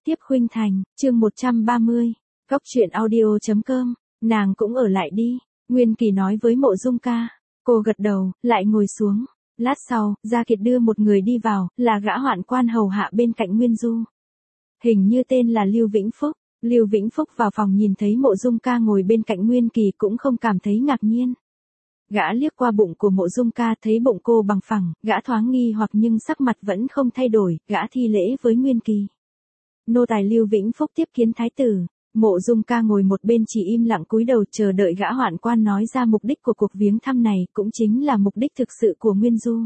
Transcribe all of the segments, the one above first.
tiếp khuynh thành, chương 130, Góc truyện audio.com, nàng cũng ở lại đi, Nguyên Kỳ nói với Mộ Dung Ca. Cô gật đầu, lại ngồi xuống. Lát sau, Gia Kiệt đưa một người đi vào, là gã hoạn quan hầu hạ bên cạnh Nguyên Du. Hình như tên là Lưu Vĩnh Phúc. Lưu Vĩnh Phúc vào phòng nhìn thấy Mộ Dung Ca ngồi bên cạnh Nguyên Kỳ cũng không cảm thấy ngạc nhiên. Gã liếc qua bụng của Mộ Dung Ca thấy bụng cô bằng phẳng, gã thoáng nghi hoặc nhưng sắc mặt vẫn không thay đổi, gã thi lễ với Nguyên Kỳ. Nô tài Lưu Vĩnh Phúc tiếp kiến thái tử. Mộ Dung Ca ngồi một bên chỉ im lặng cúi đầu chờ đợi gã hoạn quan nói ra mục đích của cuộc viếng thăm này, cũng chính là mục đích thực sự của Nguyên Du.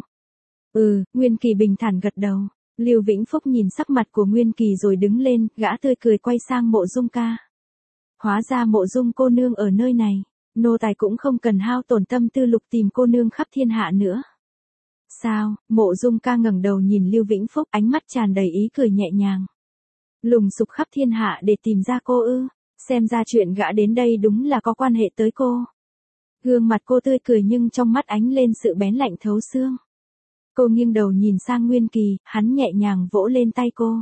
Nguyên Kỳ bình thản gật đầu. Lưu Vĩnh Phúc nhìn sắc mặt của Nguyên Kỳ rồi đứng lên, gã tươi cười quay sang Mộ Dung Ca. Hóa ra Mộ Dung cô nương ở nơi này, nô tài cũng không cần hao tổn tâm tư lục tìm cô nương khắp thiên hạ nữa. Sao? Mộ Dung Ca ngẩng đầu nhìn Lưu Vĩnh Phúc, ánh mắt tràn đầy ý cười nhẹ nhàng. Lùng sục khắp thiên hạ để tìm ra cô ư? Xem ra chuyện gã đến đây đúng là có quan hệ tới cô. Gương mặt cô tươi cười nhưng trong mắt ánh lên sự bén lạnh thấu xương. Cô nghiêng đầu nhìn sang Nguyên Kỳ, hắn nhẹ nhàng vỗ lên tay cô.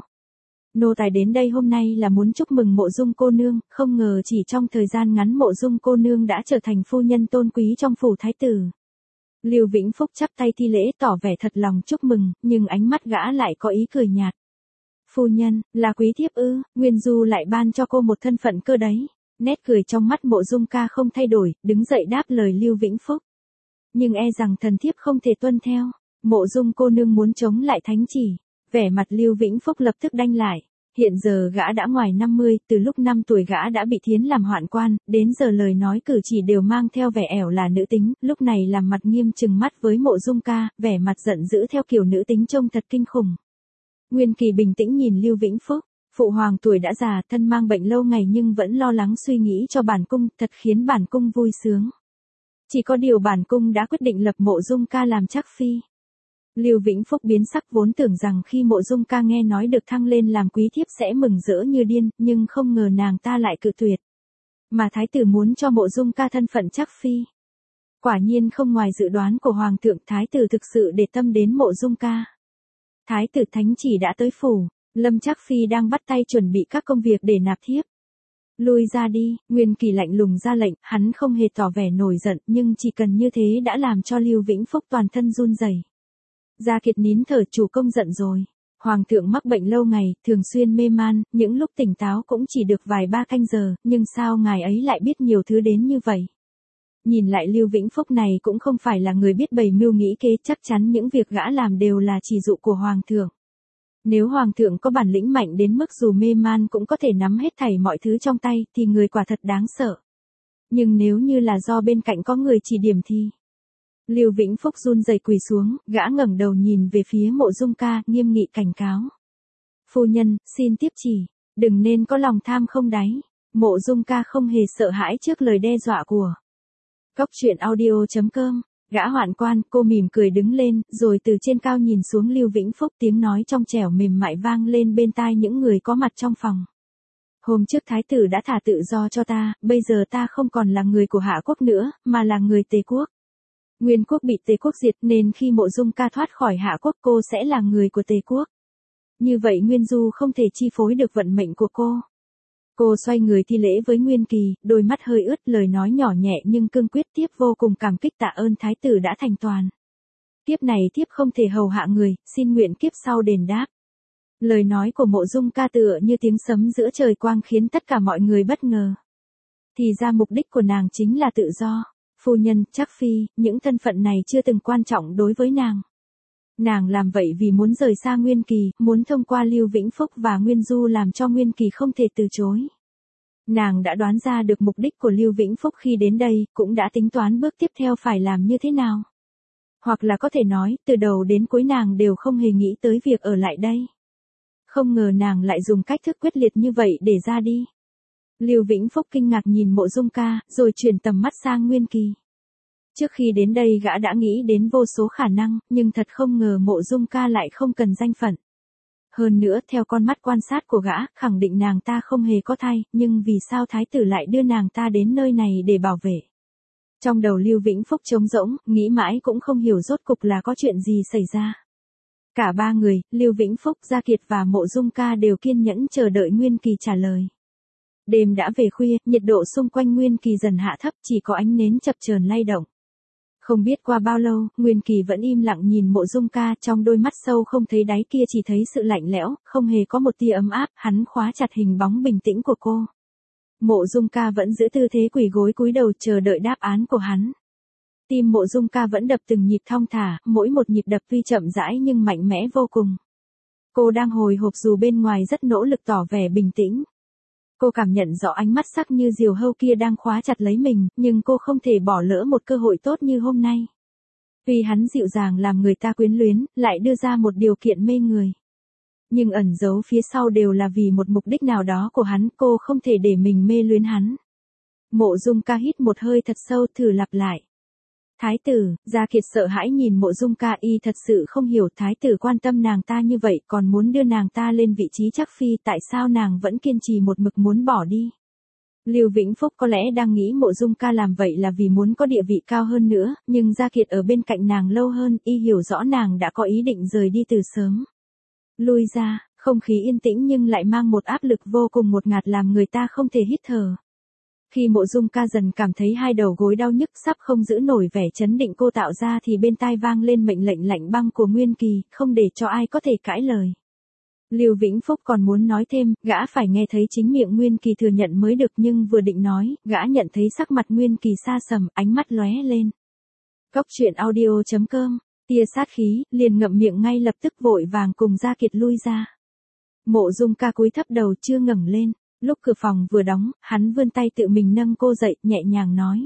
Nô tài đến đây hôm nay là muốn chúc mừng Mộ Dung cô nương, không ngờ chỉ trong thời gian ngắn Mộ Dung cô nương đã trở thành phu nhân tôn quý trong phủ thái tử. Lưu Vĩnh Phúc chắp tay thi lễ tỏ vẻ thật lòng chúc mừng, nhưng ánh mắt gã lại có ý cười nhạt. Phu nhân, là quý thiếp ư? Nguyên Du lại ban cho cô một thân phận cơ đấy. Nét cười trong mắt Mộ Dung Ca không thay đổi, đứng dậy đáp lời Lưu Vĩnh Phúc. Nhưng e rằng thần thiếp không thể tuân theo. Mộ Dung cô nương muốn chống lại thánh chỉ. Vẻ mặt Lưu Vĩnh Phúc lập tức đanh lại. Hiện giờ gã đã ngoài 50, từ lúc 5 tuổi gã đã bị thiến làm hoạn quan, đến giờ lời nói cử chỉ đều mang theo vẻ ẻo là nữ tính, lúc này làm mặt nghiêm trừng mắt với Mộ Dung Ca, vẻ mặt giận dữ theo kiểu nữ tính trông thật kinh khủng. Nguyên Kỳ bình tĩnh nhìn Lưu Vĩnh Phúc, phụ hoàng tuổi đã già, thân mang bệnh lâu ngày nhưng vẫn lo lắng suy nghĩ cho bản cung, thật khiến bản cung vui sướng. Chỉ có điều bản cung đã quyết định lập Mộ Dung Ca làm trác phi. Lưu Vĩnh Phúc biến sắc vốn tưởng rằng khi Mộ Dung Ca nghe nói được thăng lên làm quý thiếp sẽ mừng rỡ như điên, nhưng không ngờ nàng ta lại cự tuyệt. Mà thái tử muốn cho Mộ Dung Ca thân phận trác phi. Quả nhiên không ngoài dự đoán của hoàng thượng, thái tử thực sự để tâm đến Mộ Dung Ca. Thái tử thánh chỉ đã tới phủ, Lâm Trác Phi đang bắt tay chuẩn bị các công việc để nạp thiếp. Lui ra đi, Nguyên Kỳ lạnh lùng ra lệnh, hắn không hề tỏ vẻ nổi giận, nhưng chỉ cần như thế đã làm cho Lưu Vĩnh Phúc toàn thân run rẩy. Gia Kiệt nín thở, chủ công giận rồi. Hoàng thượng mắc bệnh lâu ngày, thường xuyên mê man, những lúc tỉnh táo cũng chỉ được vài ba canh giờ, nhưng sao ngài ấy lại biết nhiều thứ đến như vậy? Nhìn lại Lưu Vĩnh Phúc này cũng không phải là người biết bày mưu nghĩ kế, chắc chắn những việc gã làm đều là chỉ dụ của hoàng thượng. Nếu hoàng thượng có bản lĩnh mạnh đến mức dù mê man cũng có thể nắm hết thảy mọi thứ trong tay thì người quả thật đáng sợ. Nhưng nếu như là do bên cạnh có người chỉ điểm thì... Lưu Vĩnh Phúc run rẩy quỳ xuống, gã ngẩng đầu nhìn về phía Mộ Dung Ca, nghiêm nghị cảnh cáo. Phu nhân, xin tiếp chỉ, đừng nên có lòng tham không đáy. Mộ Dung Ca không hề sợ hãi trước lời đe dọa của Góc truyện audio.com, gã hoạn quan, cô mỉm cười đứng lên, rồi từ trên cao nhìn xuống Lưu Vĩnh Phúc, tiếng nói trong trẻo mềm mại vang lên bên tai những người có mặt trong phòng. Hôm trước thái tử đã thả tự do cho ta, bây giờ ta không còn là người của Hạ quốc nữa, mà là người Tề quốc. Nguyên quốc bị Tề quốc diệt nên khi Mộ Dung Ca thoát khỏi Hạ quốc cô sẽ là người của Tề quốc. Như vậy Nguyên Du không thể chi phối được vận mệnh của cô. Cô xoay người thi lễ với Nguyên Kỳ, đôi mắt hơi ướt, lời nói nhỏ nhẹ nhưng cương quyết, tiếp vô cùng cảm kích tạ ơn thái tử đã thành toàn. Kiếp này thiếp không thể hầu hạ người, xin nguyện kiếp sau đền đáp. Lời nói của Mộ Dung Ca tựa như tiếng sấm giữa trời quang khiến tất cả mọi người bất ngờ. Thì ra mục đích của nàng chính là tự do. Phu nhân, trác phi, những thân phận này chưa từng quan trọng đối với nàng. Nàng làm vậy vì muốn rời xa Nguyên Kỳ, muốn thông qua Lưu Vĩnh Phúc và Nguyên Du làm cho Nguyên Kỳ không thể từ chối. Nàng đã đoán ra được mục đích của Lưu Vĩnh Phúc khi đến đây, cũng đã tính toán bước tiếp theo phải làm như thế nào. Hoặc là có thể nói, từ đầu đến cuối nàng đều không hề nghĩ tới việc ở lại đây. Không ngờ nàng lại dùng cách thức quyết liệt như vậy để ra đi. Lưu Vĩnh Phúc kinh ngạc nhìn Mộ Dung Ca, rồi chuyển tầm mắt sang Nguyên Kỳ. Trước khi đến đây gã đã nghĩ đến vô số khả năng, nhưng thật không ngờ Mộ Dung Ca lại không cần danh phận. Hơn nữa, theo con mắt quan sát của gã, khẳng định nàng ta không hề có thai, nhưng vì sao thái tử lại đưa nàng ta đến nơi này để bảo vệ? Trong đầu Lưu Vĩnh Phúc trống rỗng, nghĩ mãi cũng không hiểu rốt cục là có chuyện gì xảy ra. Cả ba người, Lưu Vĩnh Phúc, Gia Kiệt và Mộ Dung Ca đều kiên nhẫn chờ đợi Nguyên Kỳ trả lời. Đêm đã về khuya, nhiệt độ xung quanh Nguyên Kỳ dần hạ thấp, chỉ có ánh nến chập chờn lay động. Không biết qua bao lâu, Nguyên Kỳ vẫn im lặng nhìn Mộ Dung Ca, trong đôi mắt sâu không thấy đáy kia chỉ thấy sự lạnh lẽo, không hề có một tia ấm áp, hắn khóa chặt hình bóng bình tĩnh của cô. Mộ Dung Ca vẫn giữ tư thế quỳ gối cúi đầu chờ đợi đáp án của hắn. Tim Mộ Dung Ca vẫn đập từng nhịp thong thả, mỗi một nhịp đập tuy chậm rãi nhưng mạnh mẽ vô cùng. Cô đang hồi hộp dù bên ngoài rất nỗ lực tỏ vẻ bình tĩnh. Cô cảm nhận rõ ánh mắt sắc như diều hâu kia đang khóa chặt lấy mình, nhưng cô không thể bỏ lỡ một cơ hội tốt như hôm nay. Vì hắn dịu dàng làm người ta quyến luyến, lại đưa ra một điều kiện mê người. Nhưng ẩn giấu phía sau đều là vì một mục đích nào đó của hắn, cô không thể để mình mê luyến hắn. Mộ Dung Ca hít một hơi thật sâu, thử lặp lại. Thái tử, Gia Kiệt sợ hãi nhìn Mộ Dung Ca, y thật sự không hiểu thái tử quan tâm nàng ta như vậy, còn muốn đưa nàng ta lên vị trí chắc phi, tại sao nàng vẫn kiên trì một mực muốn bỏ đi. Lưu Vĩnh Phúc có lẽ đang nghĩ Mộ Dung Ca làm vậy là vì muốn có địa vị cao hơn nữa, nhưng Gia Kiệt ở bên cạnh nàng lâu hơn, y hiểu rõ nàng đã có ý định rời đi từ sớm. Lui ra, không khí yên tĩnh nhưng lại mang một áp lực vô cùng ngột ngạt làm người ta không thể hít thở. Khi Mộ Dung Ca dần cảm thấy hai đầu gối đau nhức sắp không giữ nổi vẻ chấn định cô tạo ra thì bên tai vang lên mệnh lệnh lạnh băng của Nguyên Kỳ, không để cho ai có thể cãi lời. Lưu Vĩnh Phúc còn muốn nói thêm, gã phải nghe thấy chính miệng Nguyên Kỳ thừa nhận mới được, nhưng vừa định nói, gã nhận thấy sắc mặt Nguyên Kỳ xa sầm, ánh mắt lóe lên. Cốc truyện audio.com, tia sát khí, liền ngậm miệng ngay lập tức vội vàng cùng Gia Kiệt lui ra. Mộ Dung Ca cúi thấp đầu chưa ngẩng lên. Lúc cửa phòng vừa đóng, hắn vươn tay tự mình nâng cô dậy, nhẹ nhàng nói.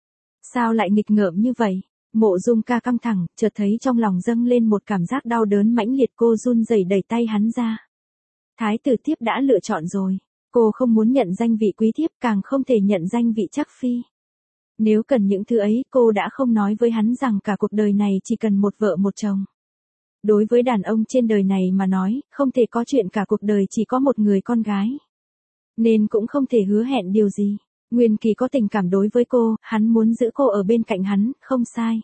Sao lại nghịch ngợm như vậy? Mộ Dung Ca căng thẳng, chợt thấy trong lòng dâng lên một cảm giác đau đớn mãnh liệt, cô run rẩy đẩy tay hắn ra. Thái tử thiếp đã lựa chọn rồi. Cô không muốn nhận danh vị quý thiếp, càng không thể nhận danh vị chắc phi. Nếu cần những thứ ấy, cô đã không nói với hắn rằng cả cuộc đời này chỉ cần một vợ một chồng. Đối với đàn ông trên đời này mà nói, không thể có chuyện cả cuộc đời chỉ có một người con gái. Nên cũng không thể hứa hẹn điều gì. Nguyên Kỳ có tình cảm đối với cô, hắn muốn giữ cô ở bên cạnh hắn, không sai.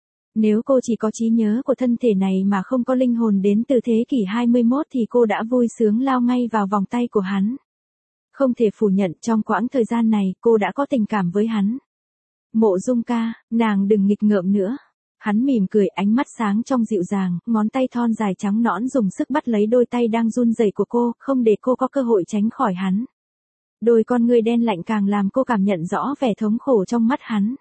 Nếu cô chỉ có trí nhớ của thân thể này mà không có linh hồn đến từ thế kỷ 21 thì cô đã vui sướng lao ngay vào vòng tay của hắn. Không thể phủ nhận trong quãng thời gian này cô đã có tình cảm với hắn. Mộ Dung Ca, nàng đừng nghịch ngợm nữa. Hắn mỉm cười, ánh mắt sáng trong dịu dàng, ngón tay thon dài trắng nõn dùng sức bắt lấy đôi tay đang run rẩy của cô, không để cô có cơ hội tránh khỏi hắn. Đôi con ngươi đen lạnh càng làm cô cảm nhận rõ vẻ thống khổ trong mắt hắn.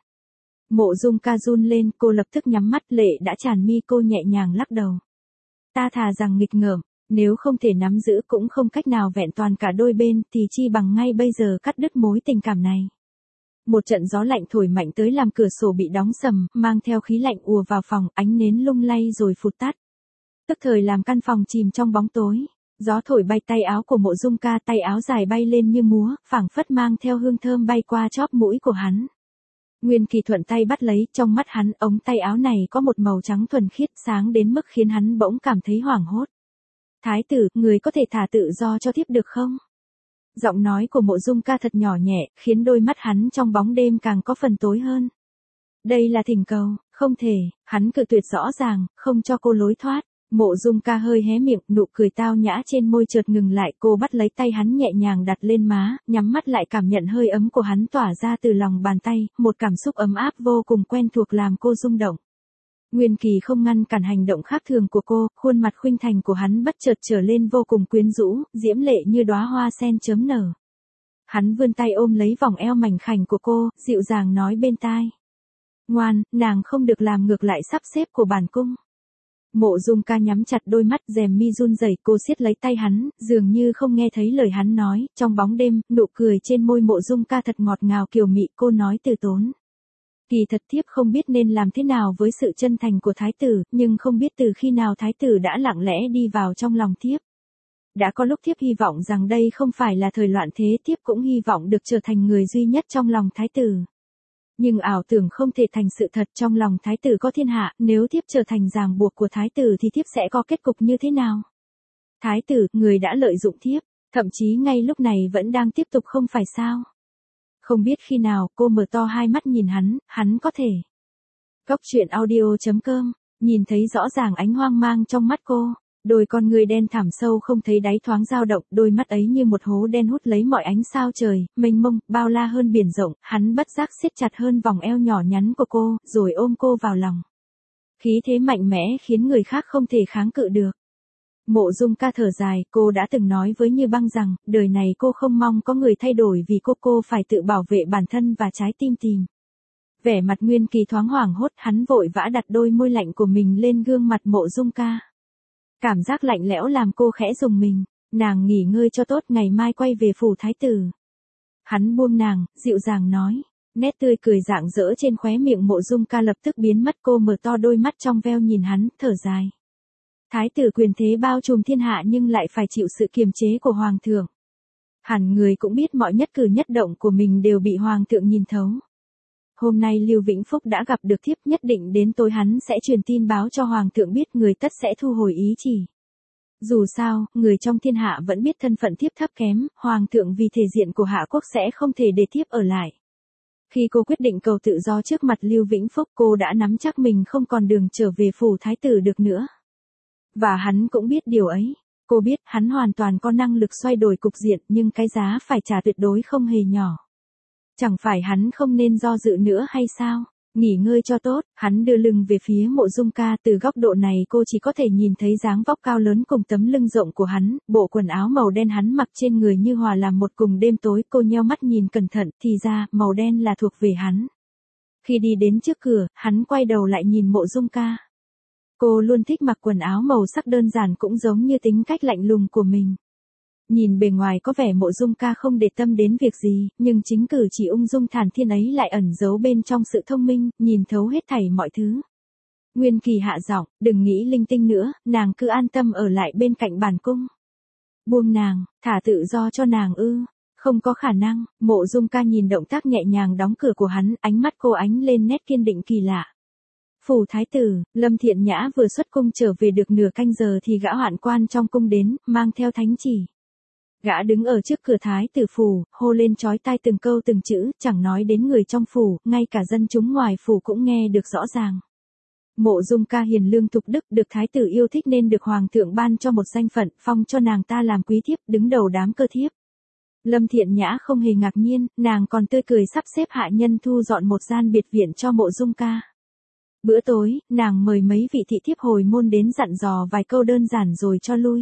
Mộ Dung Ca run lên, cô lập tức nhắm mắt, lệ đã tràn mi, cô nhẹ nhàng lắc đầu. Ta thà rằng nghịch ngợm, nếu không thể nắm giữ cũng không cách nào vẹn toàn cả đôi bên, thì chi bằng ngay bây giờ cắt đứt mối tình cảm này. Một trận gió lạnh thổi mạnh tới làm cửa sổ bị đóng sầm, mang theo khí lạnh ùa vào phòng, ánh nến lung lay rồi phụt tắt. Tức thời làm căn phòng chìm trong bóng tối. Gió thổi bay tay áo của Mộ Dung Ca, tay áo dài bay lên như múa, phảng phất mang theo hương thơm bay qua chóp mũi của hắn. Nguyên Kỳ thuận tay bắt lấy, trong mắt hắn, ống tay áo này có một màu trắng thuần khiết, sáng đến mức khiến hắn bỗng cảm thấy hoảng hốt. Thái tử, người có thể thả tự do cho thiếp được không? Giọng nói của Mộ Dung Ca thật nhỏ nhẹ, khiến đôi mắt hắn trong bóng đêm càng có phần tối hơn. Đây là thỉnh cầu, không thể, hắn cự tuyệt rõ ràng, không cho cô lối thoát. Mộ Dung Ca hơi hé miệng, nụ cười tao nhã trên môi chợt ngừng lại, cô bắt lấy tay hắn nhẹ nhàng đặt lên má, nhắm mắt lại cảm nhận hơi ấm của hắn tỏa ra từ lòng bàn tay, một cảm xúc ấm áp vô cùng quen thuộc làm cô rung động. Nguyên Kỳ không ngăn cản hành động khác thường của cô, khuôn mặt khuynh thành của hắn bất chợt trở lên vô cùng quyến rũ, diễm lệ như đóa hoa sen chớm nở. Hắn vươn tay ôm lấy vòng eo mảnh khảnh của cô, dịu dàng nói bên tai. Ngoan, nàng không được làm ngược lại sắp xếp của bản cung. Mộ Dung Ca nhắm chặt đôi mắt, rèm mi run rẩy, cô siết lấy tay hắn, dường như không nghe thấy lời hắn nói, trong bóng đêm, nụ cười trên môi Mộ Dung Ca thật ngọt ngào kiều mị, cô nói từ tốn. Kỳ thật thiếp không biết nên làm thế nào với sự chân thành của thái tử, nhưng không biết từ khi nào thái tử đã lặng lẽ đi vào trong lòng thiếp. Đã có lúc thiếp hy vọng rằng đây không phải là thời loạn thế, thiếp cũng hy vọng được trở thành người duy nhất trong lòng thái tử. Nhưng ảo tưởng không thể thành sự thật, trong lòng thái tử có thiên hạ, nếu thiếp trở thành ràng buộc của thái tử thì thiếp sẽ có kết cục như thế nào? Thái tử, người đã lợi dụng thiếp, thậm chí ngay lúc này vẫn đang tiếp tục không phải sao? Không biết khi nào, cô mở to hai mắt nhìn hắn có thể. Cốc truyện audio.com Nhìn thấy rõ ràng ánh hoang mang trong mắt cô, đôi con người đen thẳm sâu không thấy đáy thoáng dao động, đôi mắt ấy như một hố đen hút lấy mọi ánh sao trời, mênh mông, bao la hơn biển rộng, hắn bất giác siết chặt hơn vòng eo nhỏ nhắn của cô, rồi ôm cô vào lòng. Khí thế mạnh mẽ khiến người khác không thể kháng cự được. Mộ Dung Ca thở dài, cô đã từng nói với Như Băng rằng, đời này cô không mong có người thay đổi vì cô phải tự bảo vệ bản thân và trái tim tìm. Vẻ mặt Nguyên Kỳ thoáng hoảng hốt, hắn vội vã đặt đôi môi lạnh của mình lên gương mặt Mộ Dung Ca. Cảm giác lạnh lẽo làm cô khẽ rùng mình, nàng nghỉ ngơi cho tốt, ngày mai quay về phủ thái tử. Hắn buông nàng, dịu dàng nói, nét tươi cười rạng rỡ trên khóe miệng Mộ Dung Ca lập tức biến mất, cô mở to đôi mắt trong veo nhìn hắn, thở dài. Thái tử quyền thế bao trùm thiên hạ nhưng lại phải chịu sự kiềm chế của hoàng thượng. Hẳn người cũng biết mọi nhất cử nhất động của mình đều bị hoàng thượng nhìn thấu. Hôm nay Lưu Vĩnh Phúc đã gặp được thiếp, nhất định đến tối hắn sẽ truyền tin báo cho hoàng thượng biết, người tất sẽ thu hồi ý chỉ. Dù sao, người trong thiên hạ vẫn biết thân phận thiếp thấp kém, hoàng thượng vì thể diện của hạ quốc sẽ không thể để thiếp ở lại. Khi cô quyết định cầu tự do trước mặt Lưu Vĩnh Phúc, cô đã nắm chắc mình không còn đường trở về phủ thái tử được nữa. Và hắn cũng biết điều ấy. Cô biết hắn hoàn toàn có năng lực xoay đổi cục diện, nhưng cái giá phải trả tuyệt đối không hề nhỏ. Chẳng phải hắn không nên do dự nữa hay sao? Nghỉ ngơi cho tốt, hắn đưa lưng về phía Mộ Dung Ca, từ góc độ này cô chỉ có thể nhìn thấy dáng vóc cao lớn cùng tấm lưng rộng của hắn, bộ quần áo màu đen hắn mặc trên người như hòa làm một cùng đêm tối, cô nheo mắt nhìn cẩn thận, thì ra, màu đen là thuộc về hắn. Khi đi đến trước cửa, hắn quay đầu lại nhìn Mộ Dung Ca. Cô luôn thích mặc quần áo màu sắc đơn giản cũng giống như tính cách lạnh lùng của mình. Nhìn bề ngoài có vẻ Mộ Dung Ca không để tâm đến việc gì, nhưng chính cử chỉ ung dung thản thiên ấy lại ẩn giấu bên trong sự thông minh, nhìn thấu hết thảy mọi thứ. Nguyên Kỳ hạ giọng, đừng nghĩ linh tinh nữa, nàng cứ an tâm ở lại bên cạnh bản cung. Buông nàng, thả tự do cho nàng ư? Không có khả năng. Mộ Dung Ca nhìn động tác nhẹ nhàng đóng cửa của hắn, ánh mắt cô ánh lên nét kiên định kỳ lạ. Phủ thái tử, Lâm Thiện Nhã vừa xuất cung trở về được nửa canh giờ thì gã hoạn quan trong cung đến, mang theo thánh chỉ. Gã đứng ở trước cửa thái tử phủ, hô lên chói tai từng câu từng chữ, chẳng nói đến người trong phủ, ngay cả dân chúng ngoài phủ cũng nghe được rõ ràng. Mộ Dung Ca hiền lương thục đức, được thái tử yêu thích nên được hoàng thượng ban cho một danh phận, phong cho nàng ta làm quý thiếp, đứng đầu đám cơ thiếp. Lâm Thiện Nhã không hề ngạc nhiên, nàng còn tươi cười sắp xếp hạ nhân thu dọn một gian biệt viện cho Mộ Dung Ca. Bữa tối, nàng mời mấy vị thị thiếp hồi môn đến dặn dò vài câu đơn giản rồi cho lui.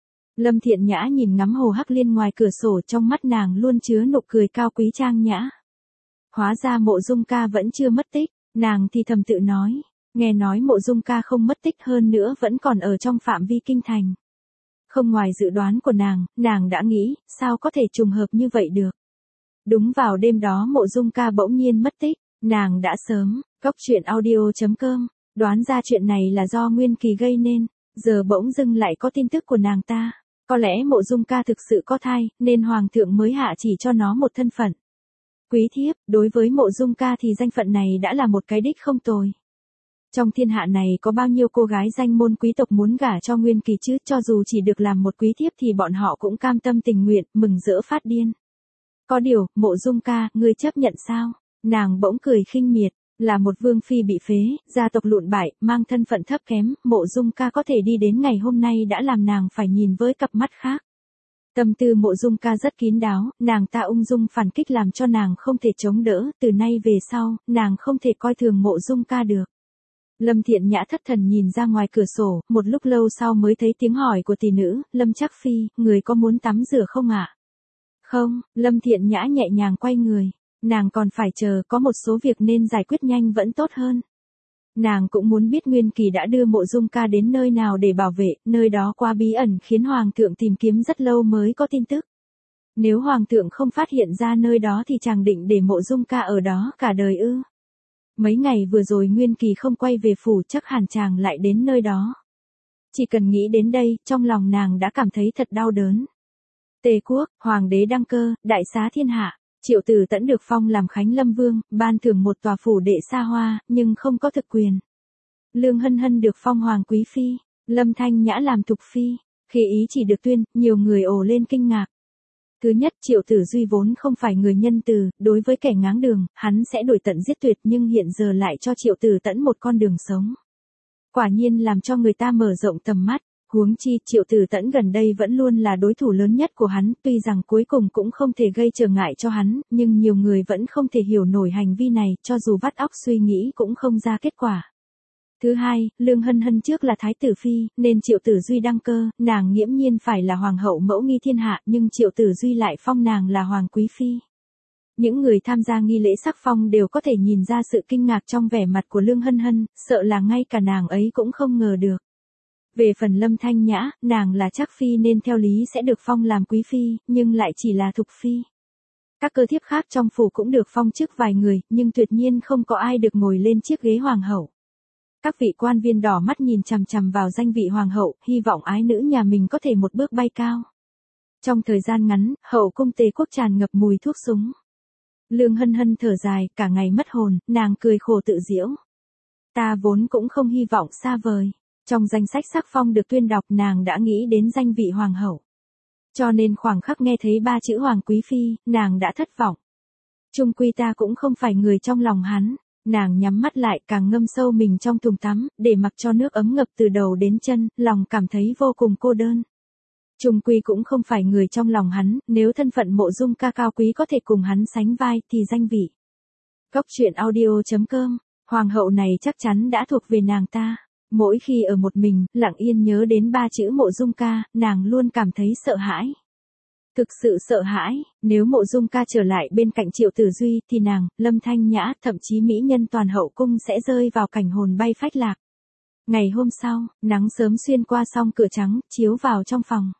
Lâm Thiện Nhã nhìn ngắm hồ Hắc Liên ngoài cửa sổ, trong mắt nàng luôn chứa nụ cười cao quý trang nhã. Hóa ra Mộ Dung Ca vẫn chưa mất tích, nàng thì thầm tự nói, nghe nói Mộ Dung Ca không mất tích, hơn nữa vẫn còn ở trong phạm vi kinh thành. Không ngoài dự đoán của nàng đã nghĩ, sao có thể trùng hợp như vậy được. Đúng vào đêm đó Mộ Dung Ca bỗng nhiên mất tích, nàng đã sớm, goctruyện.audio.com, đoán ra chuyện này là do Nguyên Kỳ gây nên, giờ bỗng dưng lại có tin tức của nàng ta. Có lẽ Mộ Dung Ca thực sự có thai, nên hoàng thượng mới hạ chỉ cho nó một thân phận. Quý thiếp, đối với Mộ Dung Ca thì danh phận này đã là một cái đích không tồi. Trong thiên hạ này có bao nhiêu cô gái danh môn quý tộc muốn gả cho Nguyên Kỳ chứ, cho dù chỉ được làm một quý thiếp thì bọn họ cũng cam tâm tình nguyện, mừng rỡ phát điên. Có điều, Mộ Dung Ca, ngươi chấp nhận sao? Nàng bỗng cười khinh miệt, là một vương phi bị phế, gia tộc lụn bại, mang thân phận thấp kém, Mộ Dung Ca có thể đi đến ngày hôm nay đã làm nàng phải nhìn với cặp mắt khác. Tâm tư Mộ Dung Ca rất kín đáo, nàng ta ung dung phản kích làm cho nàng không thể chống đỡ, từ nay về sau, nàng không thể coi thường Mộ Dung Ca được. Lâm Thiện Nhã thất thần nhìn ra ngoài cửa sổ, một lúc lâu sau mới thấy tiếng hỏi của tỷ nữ, Lâm Trác Phi, người có muốn tắm rửa không ạ? Không, Lâm Thiện Nhã nhẹ nhàng quay người. Nàng còn phải chờ, có một số việc nên giải quyết nhanh vẫn tốt hơn. Nàng cũng muốn biết Nguyên Kỳ đã đưa Mộ Dung Ca đến nơi nào để bảo vệ, nơi đó quá bí ẩn khiến hoàng thượng tìm kiếm rất lâu mới có tin tức. Nếu hoàng thượng không phát hiện ra nơi đó thì chàng định để Mộ Dung Ca ở đó cả đời ư? Mấy ngày vừa rồi Nguyên Kỳ không quay về phủ, chắc hẳn chàng lại đến nơi đó. Chỉ cần nghĩ đến đây, trong lòng nàng đã cảm thấy thật đau đớn. Tề quốc, hoàng đế đăng cơ, đại xá thiên hạ. Triệu Tử Tẫn được phong làm Khánh Lâm Vương, ban thưởng một tòa phủ đệ xa hoa, nhưng không có thực quyền. Lương Hân Hân được phong Hoàng Quý Phi, Lâm Thanh Nhã làm Thục Phi. Khi ý chỉ được tuyên, nhiều người ồ lên kinh ngạc. Thứ nhất, Triệu Tử Duy vốn không phải người nhân từ, đối với kẻ ngáng đường, hắn sẽ đuổi tận giết tuyệt, nhưng hiện giờ lại cho Triệu Tử Tẫn một con đường sống. Quả nhiên làm cho người ta mở rộng tầm mắt. Huống chi Triệu Tử Tẫn gần đây vẫn luôn là đối thủ lớn nhất của hắn, tuy rằng cuối cùng cũng không thể gây trở ngại cho hắn, nhưng nhiều người vẫn không thể hiểu nổi hành vi này, cho dù vắt óc suy nghĩ cũng không ra kết quả. Thứ hai, Lương Hân Hân trước là Thái tử Phi, nên Triệu Tử Duy đăng cơ, nàng nghiễm nhiên phải là Hoàng hậu mẫu nghi thiên hạ, nhưng Triệu Tử Duy lại phong nàng là Hoàng Quý Phi. Những người tham gia nghi lễ sắc phong đều có thể nhìn ra sự kinh ngạc trong vẻ mặt của Lương Hân Hân, sợ là ngay cả nàng ấy cũng không ngờ được. Về phần Lâm Thanh Nhã, nàng là Trác Phi nên theo lý sẽ được phong làm Quý Phi, nhưng lại chỉ là Thục Phi. Các cơ thiếp khác trong phủ cũng được phong chức vài người, nhưng tuyệt nhiên không có ai được ngồi lên chiếc ghế Hoàng hậu. Các vị quan viên đỏ mắt nhìn chằm chằm vào danh vị Hoàng hậu, hy vọng ái nữ nhà mình có thể một bước bay cao. Trong thời gian ngắn, hậu cung Tề quốc tràn ngập mùi thuốc súng. Lương Hân Hân thở dài, cả ngày mất hồn, nàng cười khổ tự giễu. Ta vốn cũng không hy vọng xa vời. Trong danh sách sắc phong được tuyên đọc nàng đã nghĩ đến danh vị Hoàng hậu. Cho nên khoảng khắc nghe thấy 3 chữ Hoàng Quý Phi, nàng đã thất vọng. Chung quy ta cũng không phải người trong lòng hắn. Nàng nhắm mắt lại càng ngâm sâu mình trong thùng tắm, để mặc cho nước ấm ngập từ đầu đến chân, lòng cảm thấy vô cùng cô đơn. Chung quy cũng không phải người trong lòng hắn, nếu thân phận Mộ Dung Ca cao quý có thể cùng hắn sánh vai thì danh vị. Góc truyện audio.com, Hoàng hậu này chắc chắn đã thuộc về nàng ta. Mỗi khi ở một mình, lặng yên nhớ đến 3 chữ Mộ Dung Ca, nàng luôn cảm thấy sợ hãi. Thực sự sợ hãi, nếu Mộ Dung Ca trở lại bên cạnh Triệu Tử Duy thì nàng, Lâm Thanh Nhã, thậm chí mỹ nhân toàn hậu cung sẽ rơi vào cảnh hồn bay phách lạc. Ngày hôm sau, nắng sớm xuyên qua song cửa trắng, chiếu vào trong phòng.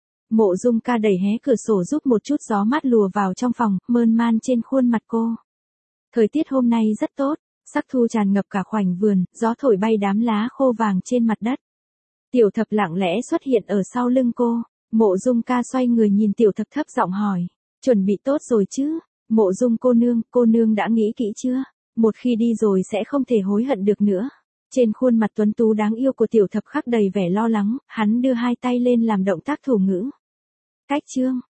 Mộ Dung Ca đẩy hé cửa sổ giúp một chút gió mát lùa vào trong phòng, mơn man trên khuôn mặt cô. Thời tiết hôm nay rất tốt, sắc thu tràn ngập cả khoảnh vườn, gió thổi bay đám lá khô vàng trên mặt đất. Tiểu Thập lặng lẽ xuất hiện ở sau lưng cô. Mộ Dung Ca xoay người nhìn Tiểu Thập thấp giọng hỏi, chuẩn bị tốt rồi chứ? Mộ Dung cô nương đã nghĩ kỹ chưa? Một khi đi rồi sẽ không thể hối hận được nữa. Trên khuôn mặt tuấn tú đáng yêu của Tiểu Thập khắc đầy vẻ lo lắng, hắn đưa 2 tay lên làm động tác thủ ngữ. Cách chương